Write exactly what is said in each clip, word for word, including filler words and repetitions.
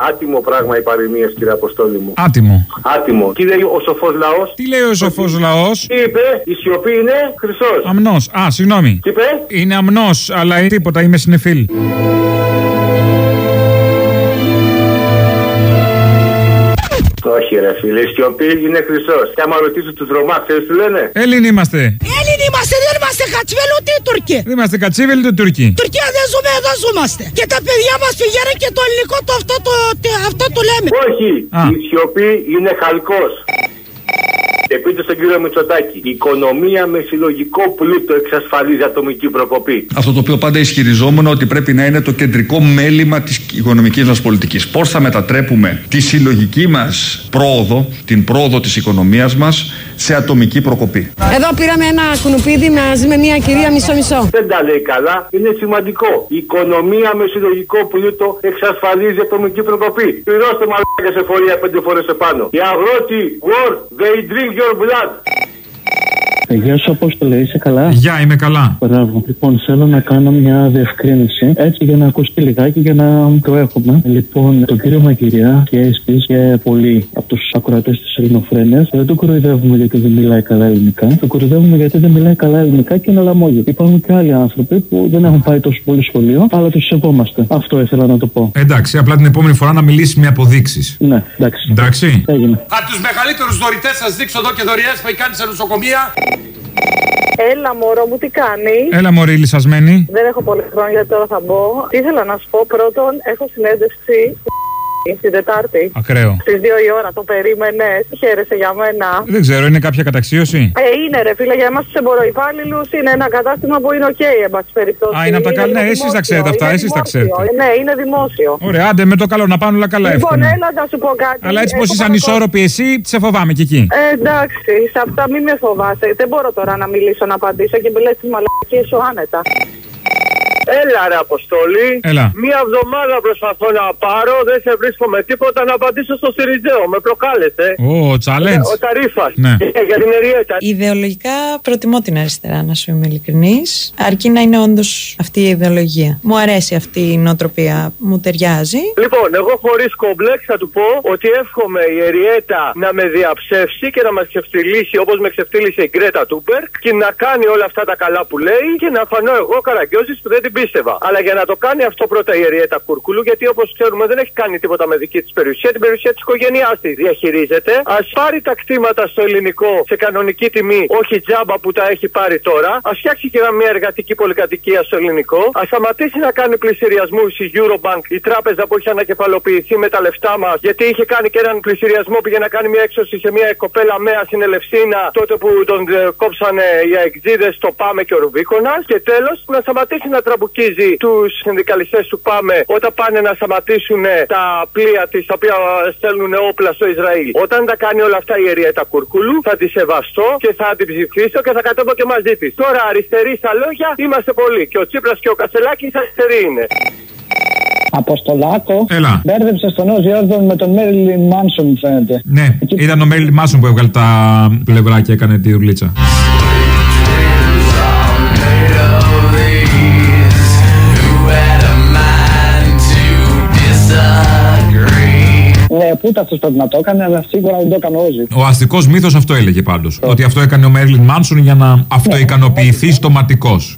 Άτιμο πράγμα οι παροιμίες, κύριε Αποστόλη μου. Άτιμο. Άτιμο. Τι λέει ο σοφός λαός? Τι λέει ο σοφός λαός? Τι είπε? Η σιωπή είναι χρυσός. Αμνός. Α, συγγνώμη. Τι είπε? Είναι αμνός, αλλά είναι τίποτα, είμαι συνεφίλ. Όχι ρε φίλε, η σιωπή είναι χρυσός. Και άμα ρωτήσω τους Ρωμά, ξέρεις τι λένε? Έλληνοι είμαστε. Έλληνοι είμαστε, δεν είμαστε κατσίβελοι ούτε οι Τούρκοι. Δεν είμαστε κατσίβελοι ούτε Τούρκοι. Τουρκία δεν ζούμε, εδώ ζούμαστε. Και τα παιδιά μας πηγαίνουν και το ελληνικό το αυτό το, αυτό το λέμε. Όχι, Α. η σιωπή είναι χαλκός. Και πείτε στον κύριο Μητσοτάκη, η οικονομία με συλλογικό πλούτο εξασφαλίζει ατομική προκοπή. Αυτό το οποίο πάντα ισχυριζόμουν ότι πρέπει να είναι το κεντρικό μέλημα της οικονομικής μας πολιτικής. Πώς θα μετατρέπουμε τη συλλογική μας πρόοδο, την πρόοδο της οικονομίας μας, σε ατομική προκοπή. Εδώ πήραμε ένα κουνουπίδι μαζί με μια κυρία μισό-μισό. Δεν τα λέει καλά, είναι σημαντικό. Η οικονομία με συλλογικό πλούτο εξασφαλίζει ατομική προκοπή. Πληρώστε μαλάκια σε φορεία πέντε φορές επάνω. Οι αγρότοι, war, they drink your blood. Γεια σου, Απόστολε, είσαι καλά? Γεια, είμαι καλά. Μπράβο. Λοιπόν, θέλω να κάνω μια διευκρίνηση, έτσι για να ακουστεί λιγάκι για να το έχουμε. Λοιπόν, τον κύριο Μαγειριά και εσείς και πολλοί από τους ακροατές της Ελληνοφρένειας δεν τον κοροϊδεύουμε γιατί δεν μιλάει καλά ελληνικά. Τον κοροϊδεύουμε γιατί δεν μιλάει καλά ελληνικά και είναι λαμόγιο. Υπάρχουν και άλλοι άνθρωποι που δεν έχουν πάει τόσο πολύ σχολείο, αλλά τους σεβόμαστε. Αυτό ήθελα να το πω. Εντάξει, απλά την επόμενη φορά να μιλήσει με αποδείξεις. Ναι, εντάξει. Εντάξει. Έγινε. Από τους μεγαλύτερους δωρητές σας δείξω εδώ και δωρεές που έχει κάνει σε νοσοκομεία. Έλα μωρό μου, τι κάνεις? Έλα μωρή λυσασμένη. Δεν έχω πολύ χρόνο γιατί τώρα θα μπω. Τι ήθελα να σου πω, πρώτον έχω συνέντευξη την Τετάρτη. Ακραίο. Στις δύο η ώρα, το περίμενες? Χαίρεσαι για μένα? Δεν ξέρω, είναι κάποια καταξίωση? Ε, είναι ρε φίλε, για εμάς τους εμποροϊπάλληλους είναι ένα κατάστημα που είναι οκ, εν πάση περιπτώσει. Α, είναι από τα καλά. Ναι, εσείς τα ξέρετε αυτά, εσείς τα ξέρετε. Ναι, είναι δημόσιο. Ωραία, άντε με το καλό να πάνε όλα καλά. Λοιπόν, εύχομαι. έλα να σου πω κάτι. Αλλά έτσι πως Έχω είσαι παρακολ... ανισόρροπη εσύ, σε φοβάμαι και εκεί. Ε, εντάξει, σε αυτά μην με φοβάσαι. Δεν μπορώ τώρα να μιλήσω, να απαντήσω και μιλές τις μαλακίες σου άνετα. Έλα ρε Αποστόλη. Έλα. Μία εβδομάδα προσπαθώ να πάρω, δεν σε βρίσκω με τίποτα να απαντήσω στο Σιριζέο. Με προκάλεσε. Ω, challenge. Ο Ταρίφας. Ναι. Για την Εριέτα. Ιδεολογικά προτιμώ την αριστερά, να σου είμαι ειλικρινής. Αρκεί να είναι όντως αυτή η ιδεολογία. Μου αρέσει αυτή η νοοτροπία, μου ταιριάζει. Λοιπόν, εγώ χωρίς κομπλέξ θα του πω ότι εύχομαι η Εριέτα να με διαψεύσει και να μας ξεφτυλίσει όπως με ξεφτύλισε η Γκρέτα Τούνμπεργκ και να κάνει όλα αυτά τα καλά που λέει και να φανώ εγώ Καραγκιόζης που δεν την πίστευα. Αλλά για να το κάνει αυτό πρώτα η Εριέτα Κούρκουλου, γιατί όπως ξέρουμε δεν έχει κάνει τίποτα με δική της περιουσία, την περιουσία της οικογένειάς της διαχειρίζεται. Ας πάρει τα κτήματα στο ελληνικό σε κανονική τιμή, όχι τζάμπα που τα έχει πάρει τώρα. Ας φτιάξει και μια εργατική πολυκατοικία στο ελληνικό. Ας σταματήσει να κάνει πληστηριασμούς η Eurobank, η τράπεζα που είχε ανακεφαλοποιηθεί με τα λεφτά μας, γιατί είχε κάνει και έναν πληστηριασμό, πήγε να κάνει μια έξωση σε μια κοπέλα Μέα στην Ελευσίνα, τότε που τον ε, κόψανε οι αεξίδες στο Πάμε και ο Ρουβίκονας. Και τέλος, να σταματήσει να τραμπουκίζει τους συνδικαλιστές του Πάμε όταν πάνε να σταματήσουν τα πλοία της τα οποία στέλνουν όπλα στο Ισραήλ. Όταν τα κάνει όλα αυτά η Εριέτα Κούρκουλου, θα τη σεβαστώ και θα την ψηφίσω και θα κατέβω και μαζί της. Τώρα αριστεροί στα λόγια είμαστε πολλοί. Και ο Τσίπρας και ο Κασελάκης αριστεροί είναι. Αποστολάκο. Έλα. Μπέρδεψε τον Όζι Όρντον με τον Μέριλιν Μάνσον, μου φαίνεται. Ναι, εκεί... ήταν ο Μέριλιν Μάνσον που έβγαλε τα πλευρά και έκανε τη δουλίτσα. Ναι, πού αυτός πρέπει να το έκανε, αλλά σίγουρα δεν το έκανε ο Όζι. Ο αστικός μύθος αυτό έλεγε πάντως. Oh. Ότι αυτό έκανε ο Μέριλιν Μάνσον για να αυτοικανοποιηθεί στοματικός.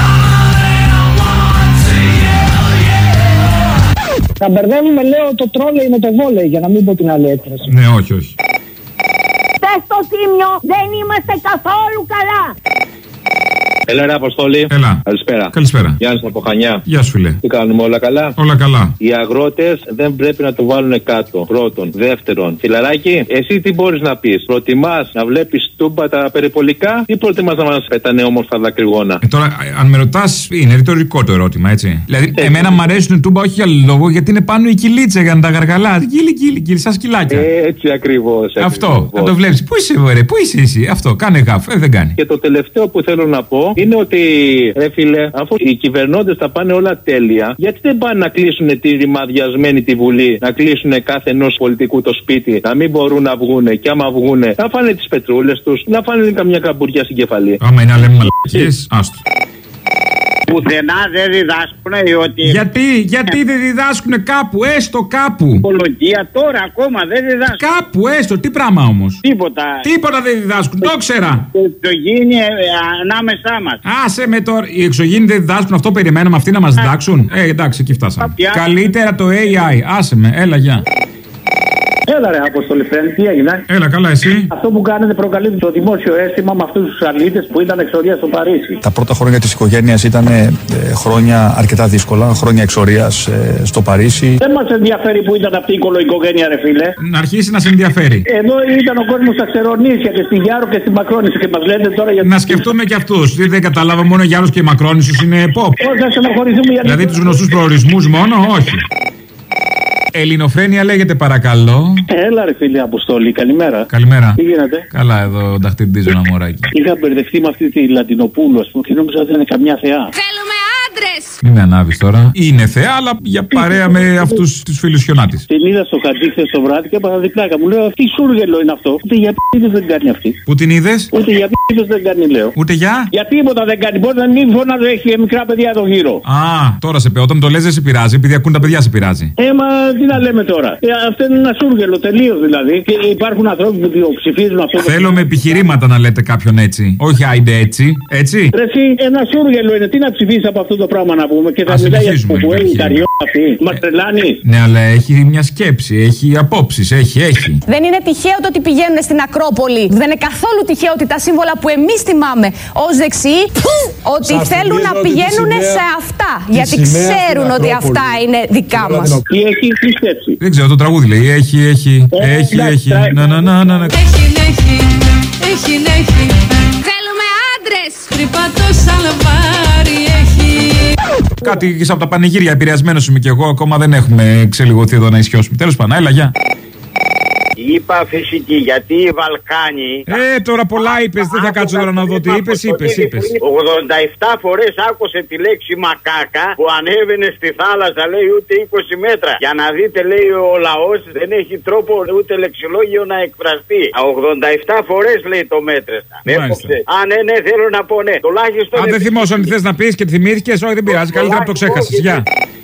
Θα μπερδεύουμε, λέω, το τρόλεϊ με το βόλεϊ, για να μην πω την άλλη έκφραση. Ναι, όχι, όχι. Πες στο Τίμιο, δεν είμαστε καθόλου καλά. Έλα ρε Αποστόλη. Έλα. Καλησπέρα. Καλησπέρα. Γιάννης από Χανιά. Γεια σου φίλε. Τι κάνουμε, όλα καλά? Όλα καλά. Οι αγρότες δεν πρέπει να το βάλουν κάτω. Πρώτον. Δεύτερον. Φιλαράκι, εσύ τι μπορείς να πεις? Προτιμάς να βλέπεις τούμπα τα περιπολικά ή προτιμάς να μας πετάνε όμορφα δακρυγόνα? Ε, τώρα, αν με ρωτάς, είναι ρητορικό το ερώτημα, έτσι. Δηλαδή, ε, εμένα μου αρέσουν τούμπα όχι για λόγο, γιατί είναι πάνω η κυλίτσα για να τα γαργαλά. Κύλι, κύλι, κύλι, σαν σκυλάκια. Ε, έτσι ακριβώς. Αυτό. Να το βλέπεις. Πού είσαι, ωραία, πού είσαι εσύ? Αυτό. Κάνε γαφ. Ε, δεν κάνει. Και το τελευταίο που θέλω να πω είναι ότι, ρε φίλε, αφού οι κυβερνώντες θα πάνε όλα τέλεια, γιατί δεν πάνε να κλείσουν τη ρημαδιασμένη τη Βουλή, να κλείσουν κάθε ενός πολιτικού το σπίτι, να μην μπορούν να βγούνε, και άμα βγούνε, να φάνε τις πετρούλες τους, να φάνε καμιά καμπουριά στην κεφαλή. Άμα είναι να λέμε μαλακίες, άστο. Πουθενά δεν διδάσκουνε ότι. Γιατί, γιατί δεν διδάσκουνε κάπου, έστω κάπου. Οικολογία τώρα ακόμα δεν διδάσκουν. Κάπου, έστω, τι πράγμα όμως. Τίποτα. Τίποτα δεν διδάσκουν, το ξέρα. Η εξωγήινη ανάμεσά μας. Άσε με τώρα. Οι εξωγήινοι δεν διδάσκουν, αυτό περιμέναμε αυτοί να μας διδάξουν. Ε, εντάξει, εκεί φτάσαμε. Καλύτερα το έι άι, άσε με, έλα, γεια. Έλα ρε Αποστολή Φρένη, τι έγινε? Έλα, καλά, εσύ. Αυτό που κάνετε προκαλεί το δημόσιο αίσθημα με αυτούς τους αλήτες που ήταν εξορία στο Παρίσι. Τα πρώτα χρόνια της οικογένειας ήταν ε, χρόνια αρκετά δύσκολα, χρόνια εξορίας ε, στο Παρίσι. Δεν μας ενδιαφέρει που ήταν αυτή η οικογένεια, ρε φίλε. Να αρχίσει να σε ενδιαφέρει. Εδώ ήταν ο κόσμος στα Ξερονήσια και στη Γιάρο και στη Μακρόνησο και μας λέτε τώρα για. Να σκεφτούμε και αυτούς. Δεν κατάλαβα, μόνο Γιάρος και η Μακρόνησος είναι pop. Όχι, θα στεναχωρηθούμε γιατί. Δηλαδή τους γνωστούς προορισμούς μόνο, όχι. Ελληνοφρένεια λέγεται, παρακαλώ. Έλα ρε φίλε Αποστόλη, καλημέρα. Καλημέρα. Τι γίνεται? Καλά, εδώ νταχτυρντίζω ένα μωράκι. Είχα μπερδευτεί με αυτή τη Λατινοπούλου, α πούμε, και νόμιζα ότι είναι καμιά θεά. Θέλουμε άντρες! Μην με ανάβεις τώρα. Είναι θεά, αλλά για παρέα με αυτούς τους φίλους χιονάτης. Την είδα στο καντί χθες το βράδυ και έπαθα διπλάκα. Μου λέω τι σούργελο είναι αυτό. Ούτε για πίδες δεν κάνει αυτή. Πού την είδες? Ούτε για πίδες δεν κάνει, λέω. Ούτε για? Για τίποτα δεν κάνει. Μπορεί να μην φωνάζει, έχει μικρά παιδιά εδώ γύρω. Α, τώρα σε πει. Όταν το λες δεν σε πειράζει, επειδή ακούν τα παιδιά σε πειράζει. Ε, μα τι να λέμε τώρα. Ε, αυτό είναι ένα σούργελο τελείως δηλαδή. Και υπάρχουν άνθρωποι που το ψηφίζουν αυτό. Θέλω με επιχειρήματα να λέτε κάποιον έτσι. Όχι άιντε έτσι. Έτσι. Ρε, εσύ, ένα σούργελο είναι. Τι να ψηφίσει από αυτό το πράγμα να πούμε. Και θα μιλάει για που είναι καριό αυτή. Μα τρελάνει. Ναι, αλλά έχει μια σκέψη, έχει απόψεις, έχει, έχει. Δεν είναι τυχαίο το ότι πηγαίνουν στην Ακρόπολη. Δεν είναι καθόλου τυχαίο ότι τα σύμβολα που εμείς τιμάμε ως δεξιοί, ότι σας θέλουν να πηγαίνουν σημαία, σε αυτά. Γιατί ξέρουν ότι αυτά είναι δικά μας. Τι έχει η σκέψη. Δεν ξέρω, το τραγούδι λέει. Έχει, έχει, ε, έχει, έχει. Να, να, να, να. Έχει, έχει, έχει, έχει. Θέλουμε άντρες. Τρυπατό σαλβάρι έχει. Κάτι από τα πανηγύρια, επηρεασμένος είμαι κι εγώ. Ακόμα δεν έχουμε ξελιγωθεί εδώ να ισχυώσουμε. Τέλος πάντων, έλα, γεια. Είπα φυσική, γιατί οι Βαλκάνοι. Ε, τώρα πολλά είπες, δεν θα κάτσω τώρα να δω τι είπες, είπες, είπες. ογδόντα επτά φορές άκουσε τη λέξη μακάκα που ανέβαινε στη θάλασσα, λέει, ούτε είκοσι μέτρα. Για να δείτε, λέει, ο λαός δεν έχει τρόπο ούτε λεξιλόγιο να εκφραστεί. ογδόντα επτά φορές, λέει, το μέτρεσα. Α, ναι, ναι, θέλω να πω, ναι. Τουλάχιστον. Αν δεν θυμόσαι τι θες να πεις και τη θυμήθηκες, όχι, δεν πειράζει. Καλύτερα να το ξέχασες. Γεια.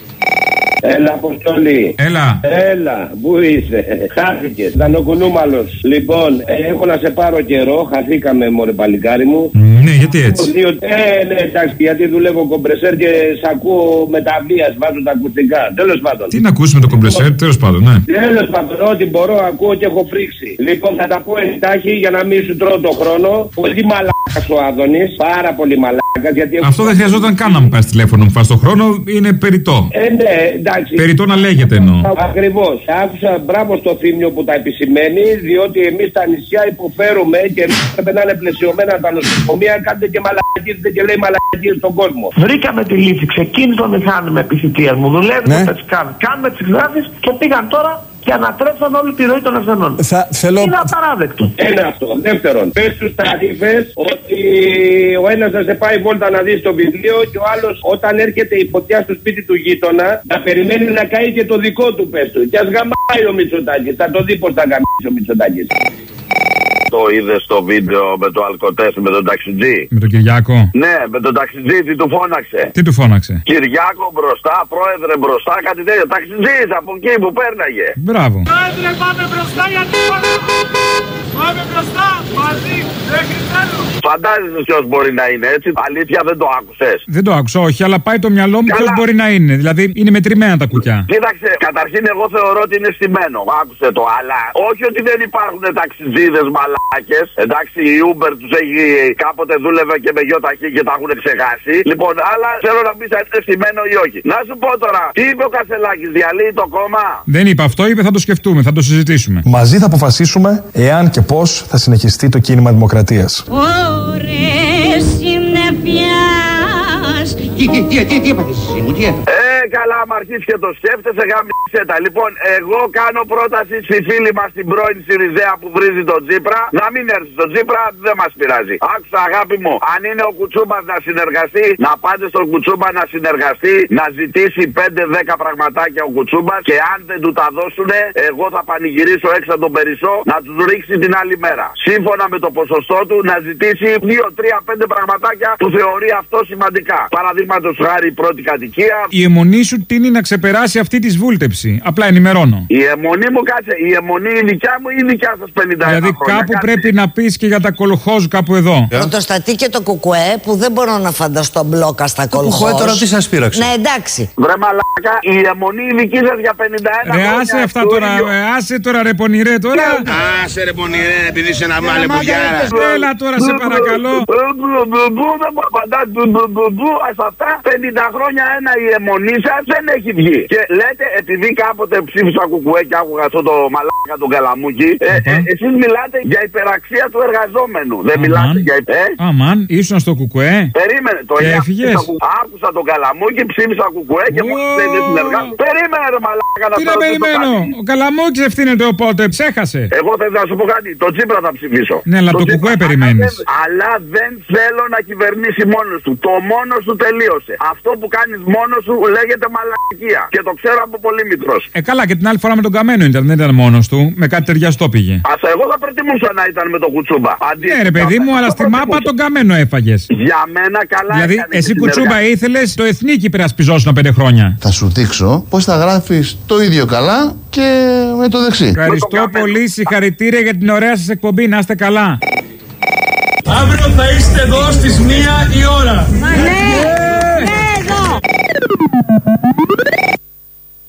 Έλα, Αποστολή. Έλα. Έλα, πού είσαι? Χάθηκες. Ήταν ο κουνούμαλος. Λοιπόν, έχω να σε πάρω καιρό. Χαθήκαμε, μωρέ παλικάρι μου. Ναι, γιατί έτσι? Ε, ναι, εντάξει, γιατί δουλεύω κομπρεσέρ και σ' ακούω με τα βίας, βάζω τα ακουστικά. Τέλος πάντων. Τι να ακούσουμε το κομπρεσέρ, τέλος πάντων, ναι. Τέλος πάντων, ό,τι μπορώ ακούω και έχω πρίξει. Λοιπόν, θα τα πω εντάχει για να μην σου τρώω το χρόνο. Πολύ μαλάκας ο Άδωνης. Πάρα πολύ μαλάκας. Γιατί αυτό δεν χρειαζόταν καν να μου πάρει τηλέφωνο, μου φας το χρόνο, είναι περιττό. Ε, ναι, εντάξει. Περιττό να λέγεται εννοώ. Ακριβώς. Άκουσα μπράβο στο Θήμιο που τα επισημαίνει, διότι εμείς τα νησιά υποφέρουμε και εμείς πρέπει να είναι πλαισιωμένα τα νοσοκομεία. Κάντε και μαλακίζετε και λέει μαλακίες στον κόσμο. Βρήκαμε τη λύση. Ξεκίνησε το μηχάνημα επιθυμίας μου. Δουλεύει ναι. τα σκάβη. Κάνουμε τις γράφεις και πήγαν τώρα και ανατρέψαν όλη τη ροή των ασθενών. Θα, θέλω... Είναι απαράδεκτο. Ένα αυτό. Δεύτερον, πες στους ταρίφες ότι ο ένας θα σε πάει βόλτα να δει το βιβλίο και ο άλλος όταν έρχεται η φωτιά στο σπίτι του γείτονα να περιμένει να καεί και το δικό του, πες του. Και ας γαμάει ο Μητσοτάκης. Θα το δει πως θα γαμίσει ο Μητσοτάκης. Το είδε στο βίντεο με το αλκοτέστ με τον ταξιτζή? Με τον Κυριάκο? Ναι, με τον ταξιτζή, τι του φώναξε? Τι του φώναξε? Κυριάκο μπροστά, πρόεδρε μπροστά, κάτι τέτοιο. Ταξιτζής από εκεί που πέρναγε. Μπράβο. Πρόεδρε, πάμε μπροστά γιατί πάμε μπροστά, μαζί, μέχρι τέλους. Φαντάζεσαι ποιος μπορεί να είναι έτσι? Αλήθεια δεν το άκουσες? Δεν το άκουσα, όχι, αλλά πάει το μυαλό μου ποιος μπορεί να είναι. Δηλαδή είναι μετρημένα τα κουκιά. Κοίταξε, καταρχήν εγώ θεωρώ ότι είναι στημένο. Άκουσε το, αλλά όχι ότι δεν υπάρχουν ταξιτζίδες μαλάκες. Εντάξει, η Uber τους έχει κάποτε δούλευε και με γιο ταχύ και τα έχουν ξεχάσει. Λοιπόν, αλλά θέλω να πεις αν είναι στημένο ή όχι. Να σου πω τώρα, τι είπε ο Κασελάκης, διαλύει το κόμμα? Δεν είπε αυτό, είπε θα το σκεφτούμε, θα το συζητήσουμε. Μαζί θα αποφασίσουμε εάν και πώς θα συνεχιστεί το κίνημα δημοκρατίας. Ωρες συννεφιάς. Τι, τι, τι, τι έπαθες εσύ μου, τι έπαθες? Ε, καλά, άμα αρχίσει και το σκέφτεσαι, γάμισε τα. Λοιπόν, εγώ κάνω πρόταση στη φίλη μας την πρώην Σιριζέα που βρίζει τον Τσίπρα να μην έρθει στον Τσίπρα, δεν μας πειράζει. Άκουσα, αγάπη μου, αν είναι ο Κουτσούμπας να συνεργαστεί, να πάτε στον Κουτσούμπα να συνεργαστεί, να ζητήσει πέντε δέκα πραγματάκια ο Κουτσούμπας και αν δεν του τα δώσουνε, εγώ θα πανηγυρίσω έξω τον Περισσό να τους ρίξει την άλλη μέρα. Σύμφωνα με το ποσοστό του, να ζητήσει δύο τρία πέντε πραγματάκια που θεωρεί αυτό σημαντικά. Παραδείγματος χάρη πρώτη κατοικία. Η αιμονή σου τείνει να ξεπεράσει αυτή τη βούλτεψη. Απλά ενημερώνω. Η αιμονή μου, κάτσε, η αιμονή η δικιά μου ή η δικιά σας πενήντα ένα δηλαδή χρόνια. κάπου κάτσε. πρέπει να πεις και για τα κολοχώζ κάπου εδώ. Πρωτοστατή και το κουκουέ που δεν μπορώ να φανταστώ μπλόκα στα κολοχώζ. Κουκουέ τώρα τι σας πείραξε. Ναι, εντάξει. Βρε μαλάκα, η αιμονή η δική σας για πενήντα ένα ρε, χρόνια. άσε αυτά τώρα, ρε, άσε τώρα ρε πονηρέ τώρα. Άσε ρε πονηρέ, επειδή είσαι ένα μάλε που γιάρα. Έλα τώρα σε παρακαλώ. Δεν μου απαντάς, σε αυτά πενήντα χρόνια ένα η αιμονή σας δεν έχει βγει. Και λέτε, επειδή κάποτε ψήφισα κουκουέ και άκουγα αυτό το μαλάκα τον Καλαμούκι, εσείς μιλάτε για υπεραξία του εργαζόμενου. Δεν μιλάτε για υπεραξία. Αμάν, ήσουν στο κουκουέ. Περίμενε, το έφυγες. Άκουσα τον Καλαμούκι, ψήφισα κουκουέ και μου λέει δεν συνεργάζω. Περίμενε ρε μαλάκα να. Τι να περιμένω, ο Καλαμούκης ευθύνεται οπότε, ψέχασε. Εγώ θέλω να σου πω κάτι, το Τσίπρα θα ψηφίσω. Ναι, αλλά το κουκουέ περιμένεις. Αλλά δεν θέλω να κυβερνήσει μόνος του. Το μόνος του τελείωσε. Αυτό που κάνεις μόνος σου λέγεται μαλακία. Και το ξέρω από πολύ μικρός. Ε, καλά, και την άλλη φορά με τον Καμένο ήταν, δεν ήταν μόνος του. Με κάτι ταιριαστό πήγε. Ας εγώ θα προτιμούσα να ήταν με τον Κουτσούμπα. Αντί... Ναι, ρε παιδί μου, αλλά στη μάπα τον Καμένο έφαγες. Για μένα καλά. Δηλαδή, εσύ Κουτσούμπα ήθελες το εθνίκι υπερασπιζόσουν πέντε χρόνια. Θα σου δείξω πώς θα γράφεις το ίδιο καλά και με το δεξί. Ευχαριστώ πολύ, συγχαρητήρια για την ωραία σας εκπομπή. Να είστε καλά. Αύριο θα είστε εδώ στις μία η ώρα. Ναι, ναι, εδώ.